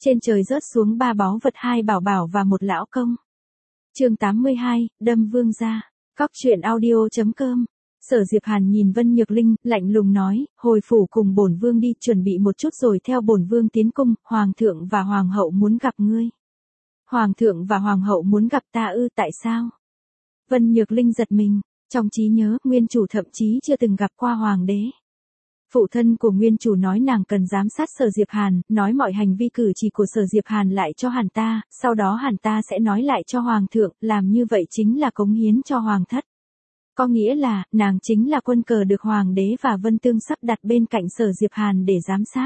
Trên trời rớt xuống 3 báu vật, 2 bảo bảo và 1 lão công. Chương 82, đâm vương gia. Cóc truyện audio.com. Sở Diệp Hàn nhìn Vân Nhược Linh, lạnh lùng nói, hồi phủ cùng bổn vương đi, chuẩn bị một chút rồi theo bổn vương tiến cung, hoàng thượng và hoàng hậu muốn gặp ngươi. Hoàng thượng và hoàng hậu muốn gặp ta ư? Tại sao? Vân Nhược Linh giật mình, trong trí nhớ, nguyên chủ thậm chí chưa từng gặp qua hoàng đế. Phụ thân của nguyên chủ nói nàng cần giám sát Sở Diệp Hàn, nói mọi hành vi cử chỉ của Sở Diệp Hàn lại cho Hàn ta, sau đó Hàn ta sẽ nói lại cho hoàng thượng, làm như vậy chính là cống hiến cho hoàng thất. Có nghĩa là, nàng chính là quân cờ được hoàng đế và Vân Tương sắp đặt bên cạnh Sở Diệp Hàn để giám sát.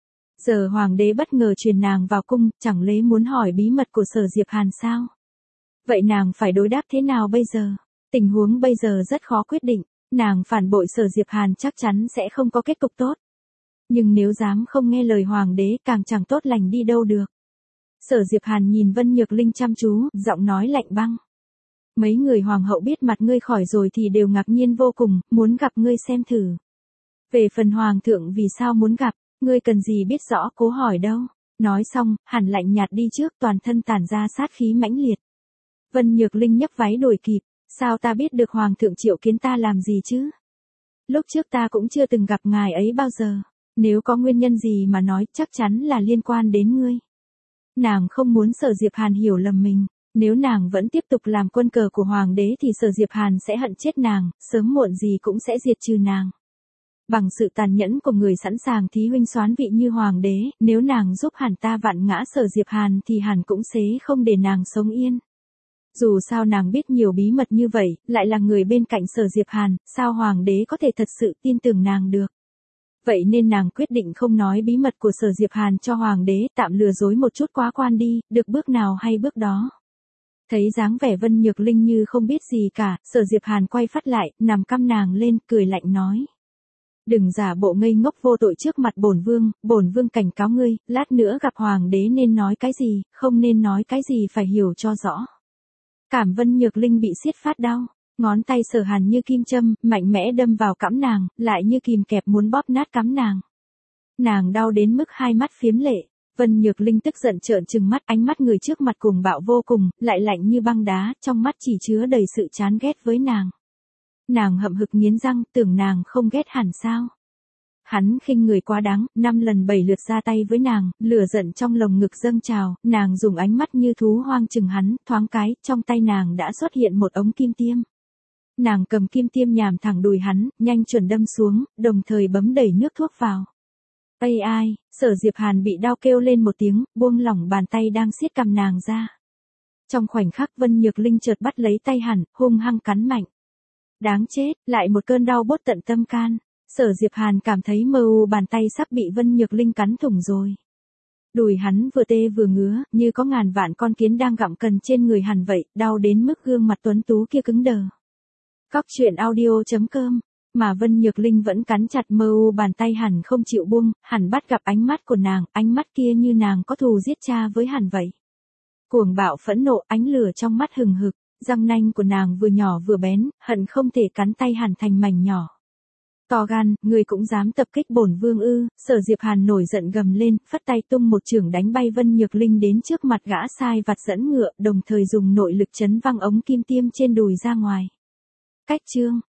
Giờ hoàng đế bất ngờ truyền nàng vào cung, chẳng lẽ muốn hỏi bí mật của Sở Diệp Hàn sao? Vậy nàng phải đối đáp thế nào bây giờ? Tình huống bây giờ rất khó quyết định, nàng phản bội Sở Diệp Hàn chắc chắn sẽ không có kết cục tốt. Nhưng nếu dám không nghe lời hoàng đế càng chẳng tốt lành đi đâu được. Sở Diệp Hàn nhìn Vân Nhược Linh chăm chú, giọng nói lạnh băng. Mấy người hoàng hậu biết mặt ngươi khỏi rồi thì đều ngạc nhiên vô cùng, muốn gặp ngươi xem thử. Về phần hoàng thượng vì sao muốn gặp, ngươi cần gì biết rõ, cố hỏi đâu. Nói xong, Hàn lạnh nhạt đi trước, toàn thân tản ra sát khí mãnh liệt. Vân Nhược Linh nhấc váy đuổi kịp, sao ta biết được hoàng thượng triệu kiến ta làm gì chứ? Lúc trước ta cũng chưa từng gặp ngài ấy bao giờ, nếu có nguyên nhân gì mà nói chắc chắn là liên quan đến ngươi. Nàng không muốn Sở Diệp Hàn hiểu lầm mình. Nếu nàng vẫn tiếp tục làm quân cờ của hoàng đế thì Sở Diệp Hàn sẽ hận chết nàng, sớm muộn gì cũng sẽ diệt trừ nàng. Bằng sự tàn nhẫn của người sẵn sàng thí huynh soán vị như hoàng đế, nếu nàng giúp Hàn ta vặn ngã Sở Diệp Hàn thì Hàn cũng sẽ không để nàng sống yên. Dù sao nàng biết nhiều bí mật như vậy, lại là người bên cạnh Sở Diệp Hàn, sao hoàng đế có thể thật sự tin tưởng nàng được. Vậy nên nàng quyết định không nói bí mật của Sở Diệp Hàn cho hoàng đế, tạm lừa dối một chút quá quan đi, được bước nào hay bước đó. Thấy dáng vẻ Vân Nhược Linh như không biết gì cả, Sở Diệp Hàn quay phát lại, nằm căm nàng lên, cười lạnh nói. Đừng giả bộ ngây ngốc vô tội trước mặt bổn vương cảnh cáo ngươi, lát nữa gặp hoàng đế nên nói cái gì, không nên nói cái gì phải hiểu cho rõ. Cảm Vân Nhược Linh bị siết phát đau, ngón tay Sở Hàn như kim châm, mạnh mẽ đâm vào cắm nàng, lại như kìm kẹp muốn bóp nát cắm nàng. Nàng đau đến mức hai mắt phiếm lệ. Vân Nhược Linh tức giận trợn trừng mắt, ánh mắt người trước mặt cuồng bạo vô cùng, lại lạnh như băng đá, trong mắt chỉ chứa đầy sự chán ghét với nàng. Nàng hậm hực nghiến răng, tưởng nàng không ghét Hàn sao? Hắn khinh người quá đáng, 5 lần 7 lượt ra tay với nàng, lửa giận trong lồng ngực dâng trào, nàng dùng ánh mắt như thú hoang chừng hắn, thoáng cái, trong tay nàng đã xuất hiện một ống kim tiêm. Nàng cầm kim tiêm nhằm thẳng đùi hắn, nhanh chuẩn đâm xuống, đồng thời bấm đẩy nước thuốc vào. Ai, Sở Diệp Hàn bị đau kêu lên một tiếng, buông lỏng bàn tay đang siết cầm nàng ra. Trong khoảnh khắc Vân Nhược Linh chợt bắt lấy tay Hàn, hung hăng cắn mạnh. Đáng chết, lại một cơn đau bốt tận tâm can. Sở Diệp Hàn cảm thấy mơ u, bàn tay sắp bị Vân Nhược Linh cắn thủng rồi. Đùi hắn vừa tê vừa ngứa, như có ngàn vạn con kiến đang gặm cần trên người Hàn vậy, đau đến mức gương mặt tuấn tú kia cứng đờ. Cóc truyện audio.com. Mà Vân Nhược Linh vẫn cắn chặt mơ u bàn tay Hàn không chịu buông, Hàn bắt gặp ánh mắt của nàng, ánh mắt kia như nàng có thù giết cha với Hàn vậy. Cuồng bạo phẫn nộ, ánh lửa trong mắt hừng hực, răng nanh của nàng vừa nhỏ vừa bén, hận không thể cắn tay Hàn thành mảnh nhỏ. To gan, người cũng dám tập kích bổn vương ư? Sở Diệp Hàn nổi giận gầm lên, phất tay tung một chưởng đánh bay Vân Nhược Linh đến trước mặt gã sai vặt dẫn ngựa, đồng thời dùng nội lực chấn văng ống kim tiêm trên đùi ra ngoài. Cách chương